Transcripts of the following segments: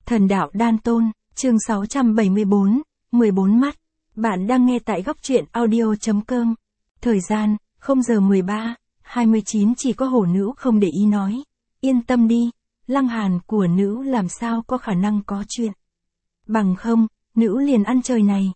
Thần đạo đan tôn, chương 674, 14 mắt. Bạn đang nghe tại góc truyện audio.com. Thời gian, 0 giờ 13:29 chỉ có hổ nữ không để ý nói. Yên tâm đi, Lăng Hàn của nữ làm sao có khả năng có chuyện. Bằng không, nữ liền ăn trời này.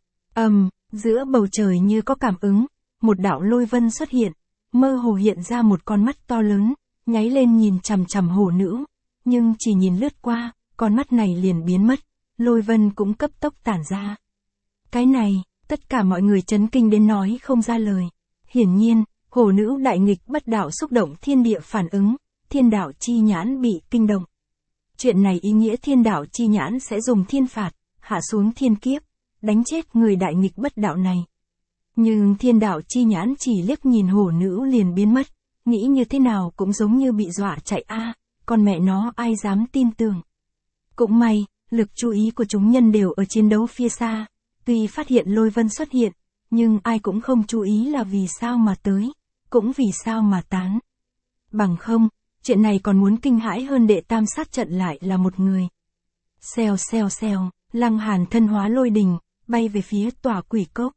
Giữa bầu trời như có cảm ứng, một đạo lôi vân xuất hiện, mơ hồ hiện ra một con mắt to lớn, nháy lên nhìn chằm chằm hổ nữ. Nhưng chỉ nhìn lướt qua, con mắt này liền biến mất, lôi vân cũng cấp tốc tản ra. Cái này, tất cả mọi người chấn kinh đến nói không ra lời. Hiển nhiên, hổ nữ đại nghịch bất đạo xúc động thiên địa phản ứng, thiên đạo chi nhãn bị kinh động. Chuyện này ý nghĩa thiên đạo chi nhãn sẽ dùng thiên phạt, hạ xuống thiên kiếp, đánh chết người đại nghịch bất đạo này. Nhưng thiên đạo chi nhãn chỉ liếc nhìn hổ nữ liền biến mất, nghĩ như thế nào cũng giống như bị dọa chạy con mẹ nó ai dám tin tưởng. Cũng may, lực chú ý của chúng nhân đều ở chiến đấu phía xa, tuy phát hiện lôi vân xuất hiện, nhưng ai cũng không chú ý là vì sao mà tới, cũng vì sao mà tán. Bằng không, chuyện này còn muốn kinh hãi hơn đệ tam sát trận lại là một người. Xèo xèo xèo, Lăng Hàn thân hóa lôi đình, bay về phía tòa quỷ cốc.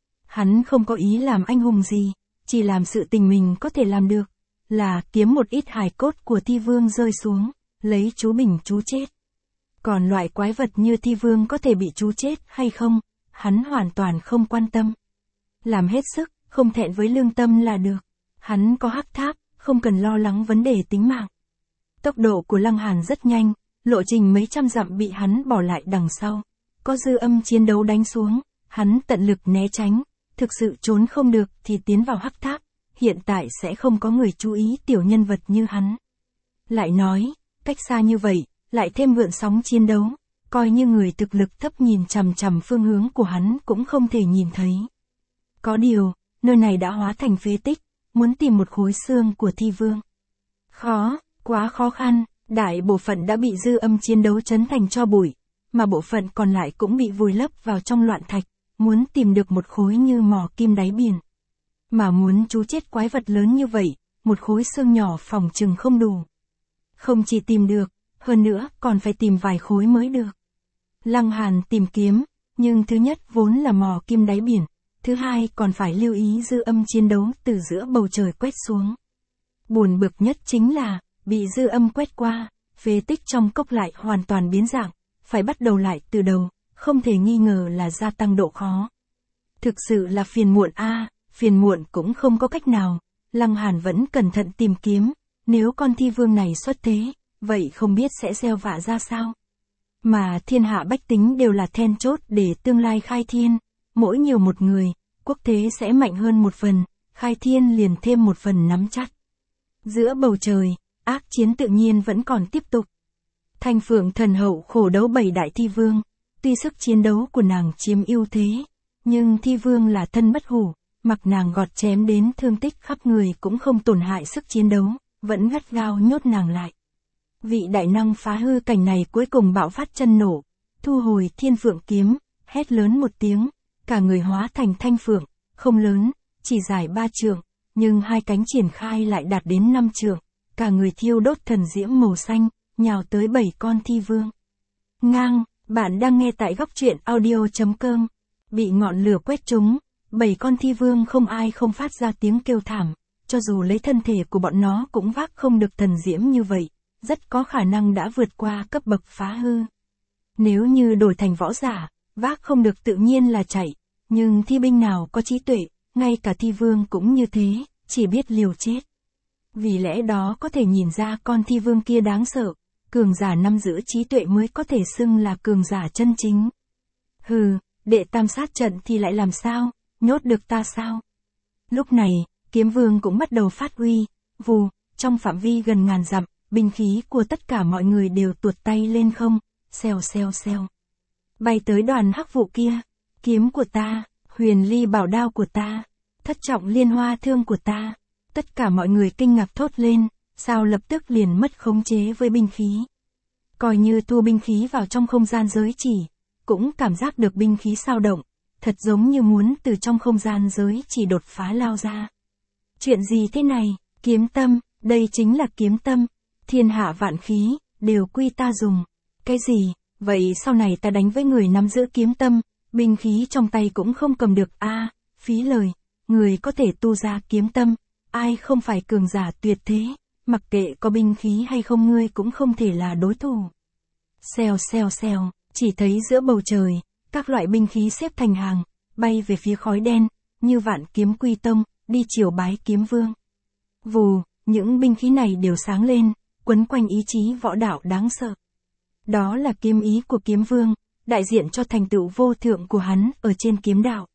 Hắn không có ý làm anh hùng gì, chỉ làm sự tình mình có thể làm được, là kiếm một ít hài cốt của thi vương rơi xuống, lấy chú bình chú chết. Còn loại quái vật như thi vương có thể bị chú chết hay không, hắn hoàn toàn không quan tâm. Làm hết sức, không thẹn với lương tâm là được. Hắn có hắc tháp, không cần lo lắng vấn đề tính mạng. Tốc độ của Lăng Hàn rất nhanh, lộ trình mấy trăm dặm bị hắn bỏ lại đằng sau. Có dư âm chiến đấu đánh xuống, hắn tận lực né tránh, thực sự trốn không được thì tiến vào hắc tháp. Hiện tại sẽ không có người chú ý tiểu nhân vật như hắn. Lại nói, cách xa như vậy, lại thêm gợn sóng chiến đấu, coi như người thực lực thấp nhìn chằm chằm phương hướng của hắn cũng không thể nhìn thấy. Có điều, nơi này đã hóa thành phế tích, muốn tìm một khối xương của thi vương. Quá khó khăn, đại bộ phận đã bị dư âm chiến đấu chấn thành tro bụi, mà bộ phận còn lại cũng bị vùi lấp vào trong loạn thạch, muốn tìm được một khối như mỏ kim đáy biển. Mà muốn chú chết quái vật lớn như vậy, một khối xương nhỏ phòng chừng không đủ. Không chỉ tìm được, hơn nữa còn phải tìm vài khối mới được. Lăng Hàn tìm kiếm, nhưng thứ nhất vốn là mỏ kim đáy biển, thứ hai còn phải lưu ý dư âm chiến đấu từ giữa bầu trời quét xuống. Buồn bực nhất chính là, bị dư âm quét qua, phế tích trong cốc lại hoàn toàn biến dạng, phải bắt đầu lại từ đầu, không thể nghi ngờ là gia tăng độ khó. Thực sự là phiền muộn phiền muộn cũng không có cách nào, Lăng Hàn vẫn cẩn thận tìm kiếm, nếu con thi vương này xuất thế, vậy không biết sẽ gieo vạ ra sao. Mà thiên hạ bách tính đều là then chốt để tương lai khai thiên, mỗi nhiều một người, quốc thế sẽ mạnh hơn một phần, khai thiên liền thêm một phần nắm chắc. Giữa bầu trời, ác chiến tự nhiên vẫn còn tiếp tục. Thanh Phượng thần hậu khổ đấu 7 đại thi vương, tuy sức chiến đấu của nàng chiếm ưu thế, nhưng thi vương là thân bất hủ, mặc nàng gọt chém đến thương tích khắp người cũng không tổn hại sức chiến đấu, vẫn gắt gao nhốt nàng lại. Vị đại năng phá hư cảnh này cuối cùng bạo phát chân nổ, thu hồi thiên phượng kiếm, hét lớn một tiếng, cả người hóa thành thanh phượng, không lớn, chỉ dài 3 trượng, nhưng hai cánh triển khai lại đạt đến 5 trượng, cả người thiêu đốt thần diễm màu xanh, nhào tới 7 con thi vương. Bạn đang nghe tại góc truyện audio.com. Bị ngọn lửa quét trúng, 7 con thi vương không ai không phát ra tiếng kêu thảm, cho dù lấy thân thể của bọn nó cũng vác không được thần diễm như vậy, rất có khả năng đã vượt qua cấp bậc phá hư. Nếu như đổi thành võ giả, vác không được tự nhiên là chạy, nhưng thi binh nào có trí tuệ, ngay cả thi vương cũng như thế, chỉ biết liều chết. Vì lẽ đó có thể nhìn ra con thi vương kia đáng sợ, cường giả nắm giữ trí tuệ mới có thể xưng là cường giả chân chính. Đệ tam sát trận thì lại làm sao, nhốt được ta sao? Lúc này, kiếm vương cũng bắt đầu phát huy, trong phạm vi gần ngàn dặm, binh khí của tất cả mọi người đều tuột tay lên không, xèo xèo xèo. Bay tới đoàn hắc vụ kia, kiếm của ta, huyền ly bảo đao của ta, thất trọng liên hoa thương của ta. Tất cả mọi người kinh ngạc thốt lên, sao lập tức liền mất khống chế với binh khí. Coi như thu binh khí vào trong không gian giới chỉ, cũng cảm giác được binh khí sao động, thật giống như muốn từ trong không gian giới chỉ đột phá lao ra. Chuyện gì thế này, kiếm tâm, đây chính là kiếm tâm, thiên hạ vạn khí, đều quy ta dùng. Cái gì, Vậy sau này ta đánh với người nắm giữ kiếm tâm, binh khí trong tay cũng không cầm được phí lời, người có thể tu ra kiếm tâm, ai không phải cường giả tuyệt thế, mặc kệ có binh khí hay không ngươi cũng không thể là đối thủ. Xèo xèo xèo, chỉ thấy giữa bầu trời, các loại binh khí xếp thành hàng, bay về phía khói đen, như vạn kiếm quy tông, đi chiều bái kiếm vương. Vù, những binh khí này đều sáng lên, quấn quanh ý chí võ đạo đáng sợ. Đó là kiếm ý của kiếm vương, đại diện cho thành tựu vô thượng của hắn ở trên kiếm đạo.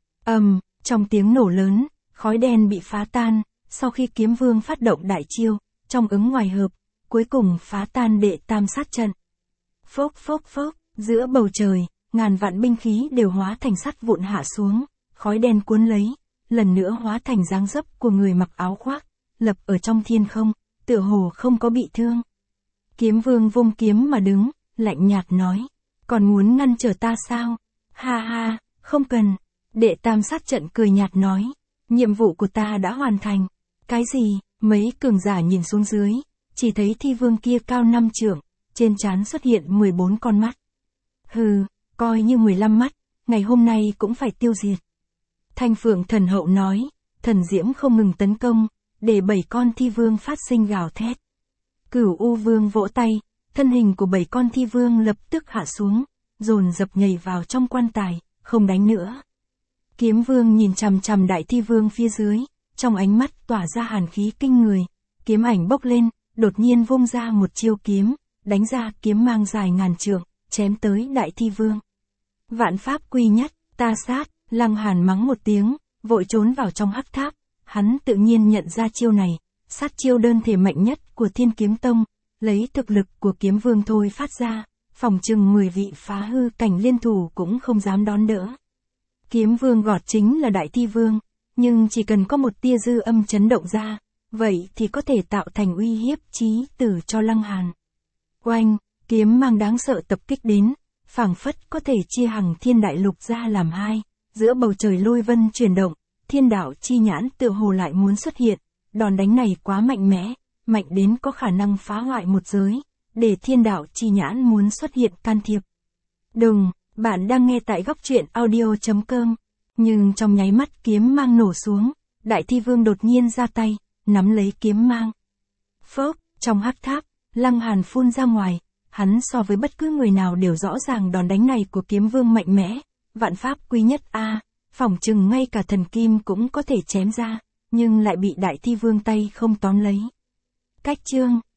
Trong tiếng nổ lớn, khói đen bị phá tan, sau khi kiếm vương phát động đại chiêu, trong ứng ngoài hợp, cuối cùng phá tan đệ tam sát trận. Phốc phốc phốc, giữa bầu trời, ngàn vạn binh khí đều hóa thành sắt vụn hạ xuống, khói đen cuốn lấy, lần nữa hóa thành dáng dấp của người mặc áo khoác, lập ở trong thiên không, tựa hồ không có bị thương. Kiếm vương vung kiếm mà đứng, lạnh nhạt nói, còn muốn ngăn trở ta sao? Ha ha, không cần. Đệ tam sát trận cười nhạt nói, nhiệm vụ của ta đã hoàn thành. Cái gì? Mấy cường giả nhìn xuống dưới, chỉ thấy thi vương kia cao 5 trượng, trên trán xuất hiện 14 con mắt. Hừ, coi như 15 mắt, ngày hôm nay cũng phải tiêu diệt. Thanh Phượng thần hậu nói, thần diễm không ngừng tấn công, để 7 con thi vương phát sinh gào thét. Cửu U Vương vỗ tay, thân hình của 7 con thi vương lập tức hạ xuống, dồn dập nhảy vào trong quan tài, không đánh nữa. Kiếm vương nhìn chằm chằm đại thi vương phía dưới, trong ánh mắt tỏa ra hàn khí kinh người, kiếm ảnh bốc lên, đột nhiên vung ra một chiêu kiếm, đánh ra kiếm mang dài ngàn trượng, chém tới đại thi vương. Vạn pháp quy nhất, ta sát, Lăng Hàn mắng một tiếng, vội trốn vào trong hắc tháp, hắn tự nhiên nhận ra chiêu này, sát chiêu đơn thể mạnh nhất của Thiên Kiếm Tông, lấy thực lực của kiếm vương thôi phát ra, phòng chừng 10 vị phá hư cảnh liên thủ cũng không dám đón đỡ. Kiếm vương gọt chính là đại thi vương, nhưng chỉ cần có một tia dư âm chấn động ra, vậy thì có thể tạo thành uy hiếp chí tử cho Lăng Hàn. Oanh, kiếm mang đáng sợ tập kích đến, phảng phất có thể chia hằng thiên đại lục ra làm hai, giữa bầu trời lôi vân chuyển động, thiên đạo chi nhãn tựa hồ lại muốn xuất hiện, đòn đánh này quá mạnh mẽ, mạnh đến có khả năng phá hoại một giới, để thiên đạo chi nhãn muốn xuất hiện can thiệp. Đừng, bạn đang nghe tại góc truyện audio.com, nhưng trong nháy mắt kiếm mang nổ xuống, đại thi vương đột nhiên ra tay, nắm lấy kiếm mang. Phốc, trong hắc tháp, Lăng Hàn phun ra ngoài, hắn so với bất cứ người nào đều rõ ràng đòn đánh này của kiếm vương mạnh mẽ, vạn pháp quy nhất phỏng chừng ngay cả thần kim cũng có thể chém ra, nhưng lại bị đại thi vương tay không tóm lấy. Cách chương